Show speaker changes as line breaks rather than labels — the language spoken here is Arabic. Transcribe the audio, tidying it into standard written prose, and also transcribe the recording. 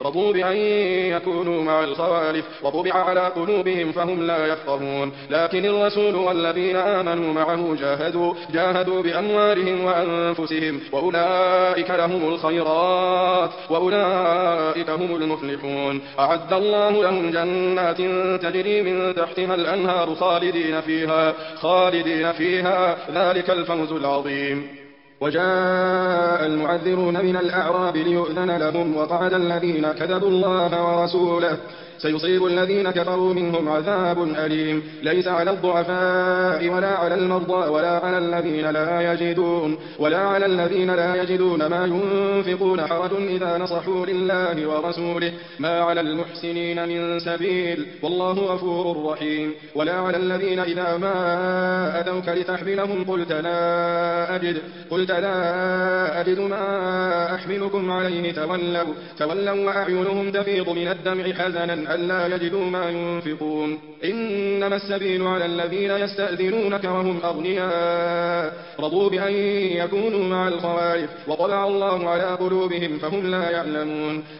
رضوا بأن يكونوا مع الخوالف وطبع على قلوبهم فهم لا يفقهون لكن الرسول والذين آمنوا معه جاهدوا بأموالهم وأنفسهم وأولئك لهم الخيرات وأولئك هم المفلحون أعد الله لهم جنات تجري من تحتها الأنهار خالدين فيها ذلك الفوز العظيم. وجاء المعذرون من الأعراب ليؤذن لهم وقعد الذين كذبوا الله ورسوله سيصيب الذين كفروا منهم عذاب أليم ليس على الضعفاء ولا على المرضى ولا على الذين لا يجدون ما ينفقون حرج إذا نصحوا لله ورسوله ما على المحسنين من سبيل والله غفور رحيم ولا على الذين إذا ما أتوك لتحملهم قلت لا أجد ما أحملكم عليه تولوا وأعينهم تفيض من الدمع حزنا ألا يجدوا ما ينفقون إنما السبيل على الذين يستأذنونك وهم أغنياء رضوا بأن يكونوا مع الخوالف وطبع الله على قلوبهم فهم لا يعلمون